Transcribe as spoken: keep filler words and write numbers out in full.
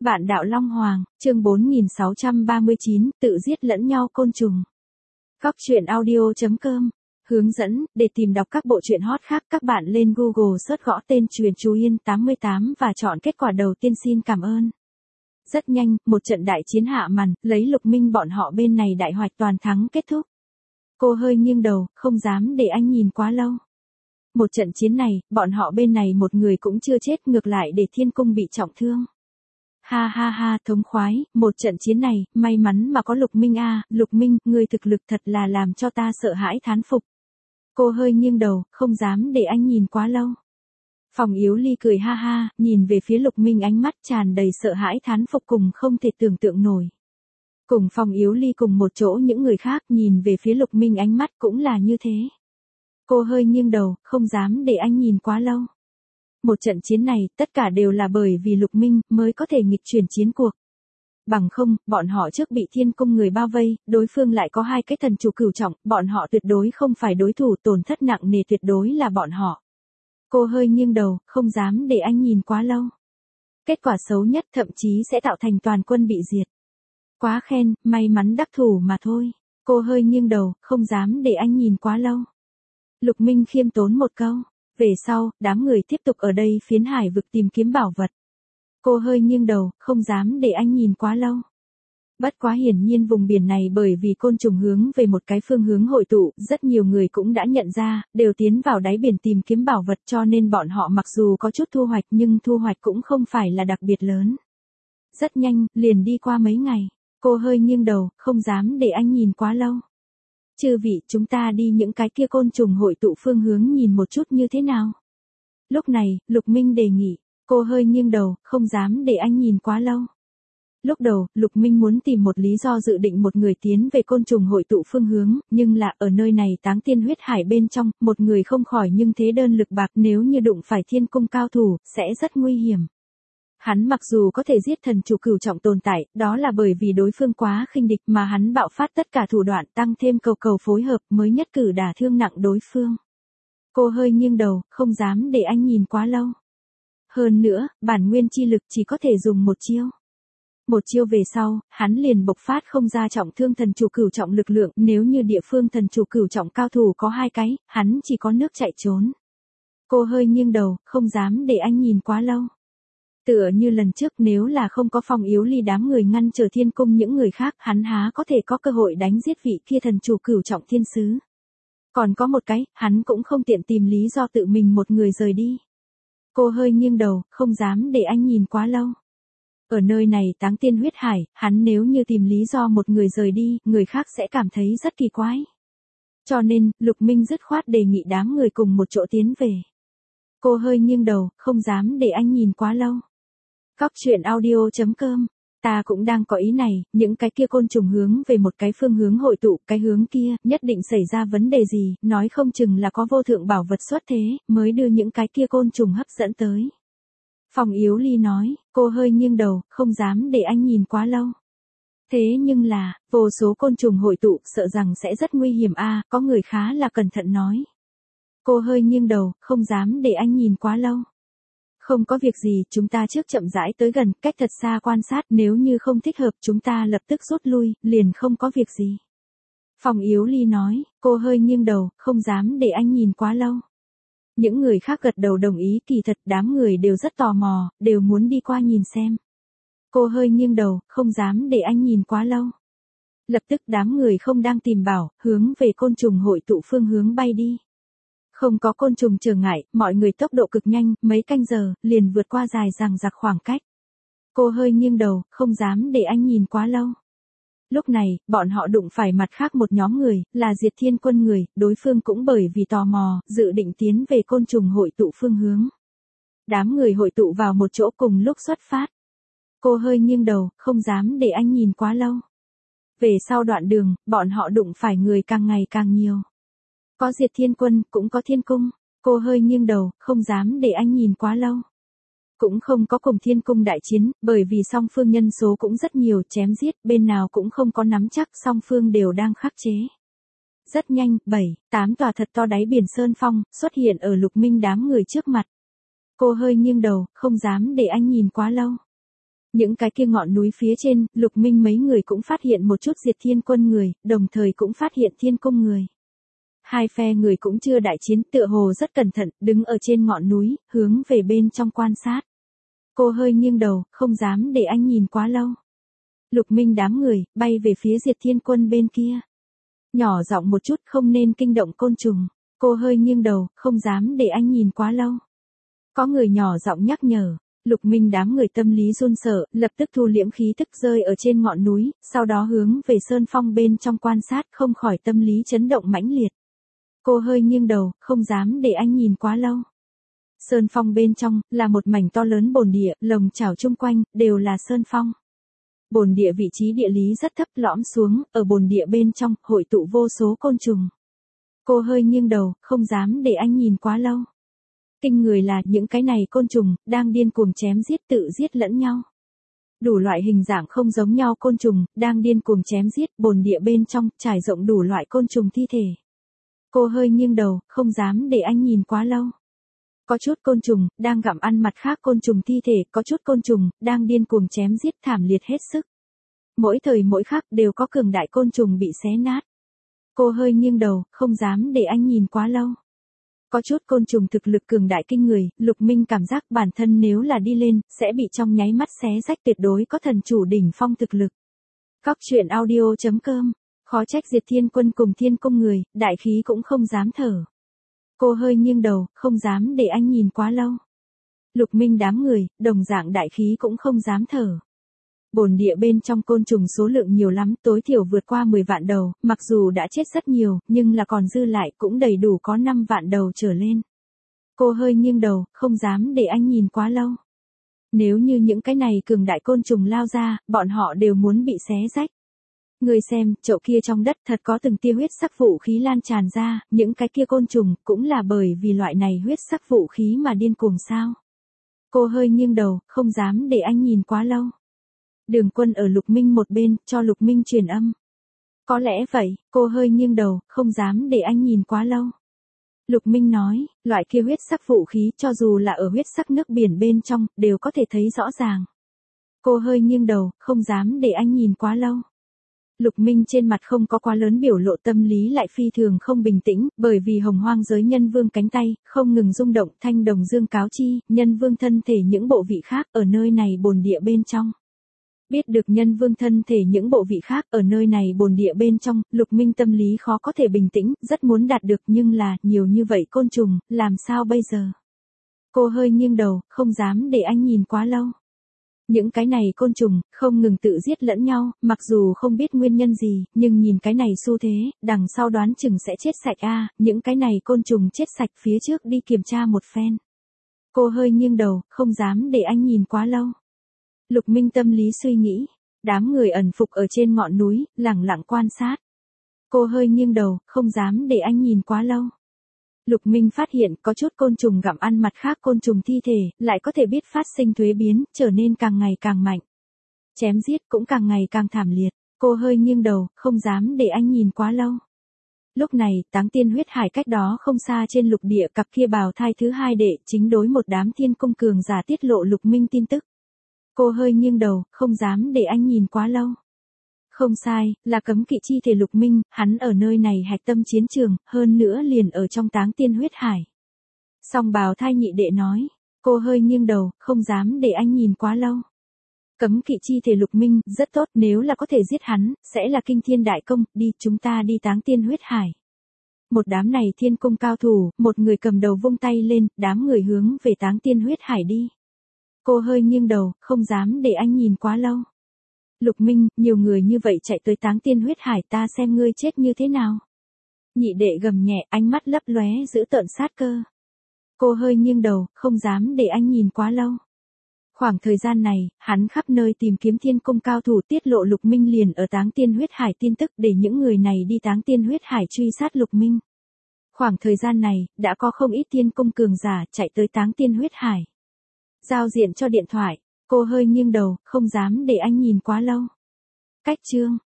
Vạn đạo Long Hoàng, chương bốn nghìn sáu trăm ba mươi chín, tự giết lẫn nhau côn trùng. Góc truyện audio chấm com. Hướng dẫn, để tìm đọc các bộ truyện hot khác các bạn lên Google search gõ tên Truyện Chú Yên tám mươi tám và chọn kết quả đầu tiên xin cảm ơn. Rất nhanh, một trận đại chiến hạ màn, lấy Lục Minh bọn họ bên này đại hoạch toàn thắng kết thúc. Cô hơi nghiêng đầu, không dám để anh nhìn quá lâu. Một trận chiến này, bọn họ bên này một người cũng chưa chết, ngược lại để Thiên Cung bị trọng thương. Ha ha ha, thống khoái, một trận chiến này, may mắn mà có Lục Minh a, à, Lục Minh, người thực lực thật là làm cho ta sợ hãi thán phục. Cô hơi nghiêng đầu, không dám để anh nhìn quá lâu. Phòng Yếu Ly cười ha ha, nhìn về phía Lục Minh ánh mắt tràn đầy sợ hãi thán phục cùng không thể tưởng tượng nổi. Cùng Phòng Yếu Ly cùng một chỗ những người khác nhìn về phía Lục Minh ánh mắt cũng là như thế. Cô hơi nghiêng đầu, không dám để anh nhìn quá lâu. Một trận chiến này, tất cả đều là bởi vì Lục Minh mới có thể nghịch chuyển chiến cuộc. Bằng không, bọn họ trước bị Thiên Cung người bao vây, đối phương lại có hai cái thần chủ cửu trọng, bọn họ tuyệt đối không phải đối thủ, tổn thất nặng nề tuyệt đối là bọn họ. Cô hơi nghiêng đầu, không dám để anh nhìn quá lâu. Kết quả xấu nhất thậm chí sẽ tạo thành toàn quân bị diệt. Quá khen, may mắn đắc thủ mà thôi. Cô hơi nghiêng đầu, không dám để anh nhìn quá lâu. Lục Minh khiêm tốn một câu. Về sau, đám người tiếp tục ở đây phiến hải vực tìm kiếm bảo vật. Cô hơi nghiêng đầu, không dám để anh nhìn quá lâu. Bất quá hiển nhiên vùng biển này bởi vì côn trùng hướng về một cái phương hướng hội tụ, rất nhiều người cũng đã nhận ra, đều tiến vào đáy biển tìm kiếm bảo vật cho nên bọn họ mặc dù có chút thu hoạch nhưng thu hoạch cũng không phải là đặc biệt lớn. Rất nhanh, liền đi qua mấy ngày. Cô hơi nghiêng đầu, không dám để anh nhìn quá lâu. Chư vị, chúng ta đi những cái kia côn trùng hội tụ phương hướng nhìn một chút như thế nào. Lúc này, Lục Minh đề nghị, cô hơi nghiêng đầu, không dám để anh nhìn quá lâu. Lúc đầu, Lục Minh muốn tìm một lý do dự định một người tiến về côn trùng hội tụ phương hướng, nhưng là ở nơi này Táng Tiên huyết hải bên trong, một người không khỏi nhưng thế đơn lực bạc, nếu như đụng phải Thiên Cung cao thủ, sẽ rất nguy hiểm. Hắn mặc dù có thể giết thần chủ cửu trọng tồn tại, đó là bởi vì đối phương quá khinh địch mà hắn bạo phát tất cả thủ đoạn tăng thêm cầu cầu phối hợp mới nhất cử đả thương nặng đối phương. Cô hơi nghiêng đầu, không dám để anh nhìn quá lâu. Hơn nữa, bản nguyên chi lực chỉ có thể dùng một chiêu. Một chiêu về sau, hắn liền bộc phát không ra trọng thương thần chủ cửu trọng lực lượng, nếu như địa phương thần chủ cửu trọng cao thủ có hai cái, hắn chỉ có nước chạy trốn. Cô hơi nghiêng đầu, không dám để anh nhìn quá lâu. Tựa như lần trước nếu là không có Phòng Yếu Ly đám người ngăn trở Thiên Cung những người khác, hắn há có thể có cơ hội đánh giết vị kia thần chủ cửu trọng thiên sứ. Còn có một cái, hắn cũng không tiện tìm lý do tự mình một người rời đi. Cô hơi nghiêng đầu, không dám để anh nhìn quá lâu. Ở nơi này Táng Tiên huyết hải, hắn nếu như tìm lý do một người rời đi, người khác sẽ cảm thấy rất kỳ quái. Cho nên, Lục Minh dứt khoát đề nghị đám người cùng một chỗ tiến về. Cô hơi nghiêng đầu, không dám để anh nhìn quá lâu. Góc truyện audio chấm com. Ta cũng đang có ý này, những cái kia côn trùng hướng về một cái phương hướng hội tụ, cái hướng kia, nhất định xảy ra vấn đề gì, nói không chừng là có vô thượng bảo vật xuất thế, mới đưa những cái kia côn trùng hấp dẫn tới. Phòng Yếu Ly nói, cô hơi nghiêng đầu, không dám để anh nhìn quá lâu. Thế nhưng là, vô số côn trùng hội tụ, sợ rằng sẽ rất nguy hiểm a, à, có người khá là cẩn thận nói. Cô hơi nghiêng đầu, không dám để anh nhìn quá lâu. Không có việc gì, chúng ta trước chậm rãi tới gần, cách thật xa quan sát, nếu như không thích hợp chúng ta lập tức rút lui, liền không có việc gì. Phòng Yếu Ly nói, cô hơi nghiêng đầu, không dám để anh nhìn quá lâu. Những người khác gật đầu đồng ý, kỳ thật đám người đều rất tò mò, đều muốn đi qua nhìn xem. Cô hơi nghiêng đầu, không dám để anh nhìn quá lâu. Lập tức đám người không đang tìm bảo, hướng về côn trùng hội tụ phương hướng bay đi. Không có côn trùng trở ngại, mọi người tốc độ cực nhanh, mấy canh giờ, liền vượt qua dài dằng dặc khoảng cách. Cô hơi nghiêng đầu, không dám để anh nhìn quá lâu. Lúc này, bọn họ đụng phải mặt khác một nhóm người, là Diệt Thiên Quân người, đối phương cũng bởi vì tò mò, dự định tiến về côn trùng hội tụ phương hướng. Đám người hội tụ vào một chỗ cùng lúc xuất phát. Cô hơi nghiêng đầu, không dám để anh nhìn quá lâu. Về sau đoạn đường, bọn họ đụng phải người càng ngày càng nhiều. Có Diệt Thiên Quân, cũng có Thiên Cung. Cô hơi nghiêng đầu, không dám để anh nhìn quá lâu. Cũng không có cùng Thiên Cung đại chiến, bởi vì song phương nhân số cũng rất nhiều, chém giết, bên nào cũng không có nắm chắc, song phương đều đang khắc chế. Rất nhanh, bảy, tám tòa thật to đáy biển sơn phong, xuất hiện ở Lục Minh đám người trước mặt. Cô hơi nghiêng đầu, không dám để anh nhìn quá lâu. Những cái kia ngọn núi phía trên, Lục Minh mấy người cũng phát hiện một chút Diệt Thiên Quân người, đồng thời cũng phát hiện Thiên Cung người. Hai phe người cũng chưa đại chiến, tựa hồ rất cẩn thận, đứng ở trên ngọn núi, hướng về bên trong quan sát. Cô hơi nghiêng đầu, không dám để anh nhìn quá lâu. Lục Minh đám người, bay về phía Diệt Thiên Quân bên kia. Nhỏ giọng một chút, không nên kinh động côn trùng. Cô hơi nghiêng đầu, không dám để anh nhìn quá lâu. Có người nhỏ giọng nhắc nhở. Lục Minh đám người tâm lý run sợ, lập tức thu liễm khí tức rơi ở trên ngọn núi, sau đó hướng về sơn phong bên trong quan sát, không khỏi tâm lý chấn động mãnh liệt. Cô hơi nghiêng đầu, không dám để anh nhìn quá lâu. Sơn phong bên trong, là một mảnh to lớn bồn địa, lồng chảo chung quanh, đều là sơn phong. Bồn địa vị trí địa lý rất thấp lõm xuống, ở bồn địa bên trong, hội tụ vô số côn trùng. Cô hơi nghiêng đầu, không dám để anh nhìn quá lâu. Kinh người là những cái này côn trùng, đang điên cuồng chém giết tự giết lẫn nhau. Đủ loại hình dạng không giống nhau côn trùng, đang điên cuồng chém giết, bồn địa bên trong, trải rộng đủ loại côn trùng thi thể. Cô hơi nghiêng đầu, không dám để anh nhìn quá lâu. Có chút côn trùng, đang gặm ăn mặt khác côn trùng thi thể, có chút côn trùng, đang điên cuồng chém giết thảm liệt hết sức. Mỗi thời mỗi khắc đều có cường đại côn trùng bị xé nát. Cô hơi nghiêng đầu, không dám để anh nhìn quá lâu. Có chút côn trùng thực lực cường đại kinh người, Lục Minh cảm giác bản thân nếu là đi lên, sẽ bị trong nháy mắt xé rách, tuyệt đối có thần chủ đỉnh phong thực lực. Cóc truyện audio chấm com, khó trách Diệt Thiên Quân cùng Thiên Cung người, đại khí cũng không dám thở. Cô hơi nghiêng đầu, không dám để anh nhìn quá lâu. Lục Minh đám người, đồng dạng đại khí cũng không dám thở. Bồn địa bên trong côn trùng số lượng nhiều lắm, tối thiểu vượt qua mười vạn đầu, mặc dù đã chết rất nhiều, nhưng là còn dư lại cũng đầy đủ có năm vạn đầu trở lên. Cô hơi nghiêng đầu, không dám để anh nhìn quá lâu. Nếu như những cái này cường đại côn trùng lao ra, bọn họ đều muốn bị xé rách. Người xem, chậu kia trong đất thật có từng tia huyết sắc vũ khí lan tràn ra, những cái kia côn trùng cũng là bởi vì loại này huyết sắc vũ khí mà điên cuồng sao. Cô hơi nghiêng đầu, không dám để anh nhìn quá lâu. Đường Quân ở Lục Minh một bên, cho Lục Minh truyền âm. Có lẽ vậy, cô hơi nghiêng đầu, không dám để anh nhìn quá lâu. Lục Minh nói, loại kia huyết sắc vũ khí cho dù là ở huyết sắc nước biển bên trong, đều có thể thấy rõ ràng. Cô hơi nghiêng đầu, không dám để anh nhìn quá lâu. Lục Minh trên mặt không có quá lớn biểu lộ, tâm lý lại phi thường không bình tĩnh, bởi vì hồng hoang giới nhân vương cánh tay, không ngừng rung động, thanh đồng dương cáo chi, nhân vương thân thể những bộ vị khác ở nơi này bồn địa bên trong. Biết được nhân vương thân thể những bộ vị khác ở nơi này bồn địa bên trong, Lục Minh tâm lý khó có thể bình tĩnh, rất muốn đạt được nhưng là, nhiều như vậy côn trùng, làm sao bây giờ? Cô hơi nghiêng đầu, không dám để anh nhìn quá lâu. Những cái này côn trùng, không ngừng tự giết lẫn nhau, mặc dù không biết nguyên nhân gì, nhưng nhìn cái này xu thế, đằng sau đoán chừng sẽ chết sạch a. Những cái này côn trùng chết sạch, phía trước đi kiểm tra một phen. Cô hơi nghiêng đầu, không dám để anh nhìn quá lâu. Lục Minh tâm lý suy nghĩ, đám người ẩn phục ở trên ngọn núi, lẳng lặng quan sát. Cô hơi nghiêng đầu, không dám để anh nhìn quá lâu. Lục Minh phát hiện có chút côn trùng gặm ăn mặt khác côn trùng thi thể, lại có thể biết phát sinh thuế biến, trở nên càng ngày càng mạnh. Chém giết cũng càng ngày càng thảm liệt. Cô hơi nghiêng đầu, không dám để anh nhìn quá lâu. Lúc này, Táng Tiên huyết hải cách đó không xa trên lục địa, cặp kia bào thai thứ hai đệ chính đối một đám thiên cung cường giả tiết lộ Lục Minh tin tức. Cô hơi nghiêng đầu, không dám để anh nhìn quá lâu. Không sai, là cấm kỵ chi thể Lục Minh, hắn ở nơi này hạch tâm chiến trường, hơn nữa liền ở trong Táng Tiên huyết hải. Song bào thai nhị đệ nói, cô hơi nghiêng đầu, không dám để anh nhìn quá lâu. Cấm kỵ chi thể Lục Minh, rất tốt, nếu là có thể giết hắn, sẽ là kinh thiên đại công, đi, chúng ta đi Táng Tiên huyết hải. Một đám này thiên cung cao thủ, một người cầm đầu vung tay lên, đám người hướng về Táng Tiên huyết hải đi. Cô hơi nghiêng đầu, không dám để anh nhìn quá lâu. Lục Minh, nhiều người như vậy chạy tới Táng Tiên huyết hải, ta xem ngươi chết như thế nào. Nhị đệ gầm nhẹ, ánh mắt lấp lóe giữ tợn sát cơ. Cô hơi nghiêng đầu, không dám để anh nhìn quá lâu. Khoảng thời gian này, hắn khắp nơi tìm kiếm thiên cung cao thủ, tiết lộ Lục Minh liền ở Táng Tiên huyết hải tin tức, để những người này đi Táng Tiên huyết hải truy sát Lục Minh. Khoảng thời gian này, đã có không ít thiên cung cường giả chạy tới Táng Tiên huyết hải. Giao diện cho điện thoại, cô hơi nghiêng đầu, không dám để anh nhìn quá lâu. Cách chương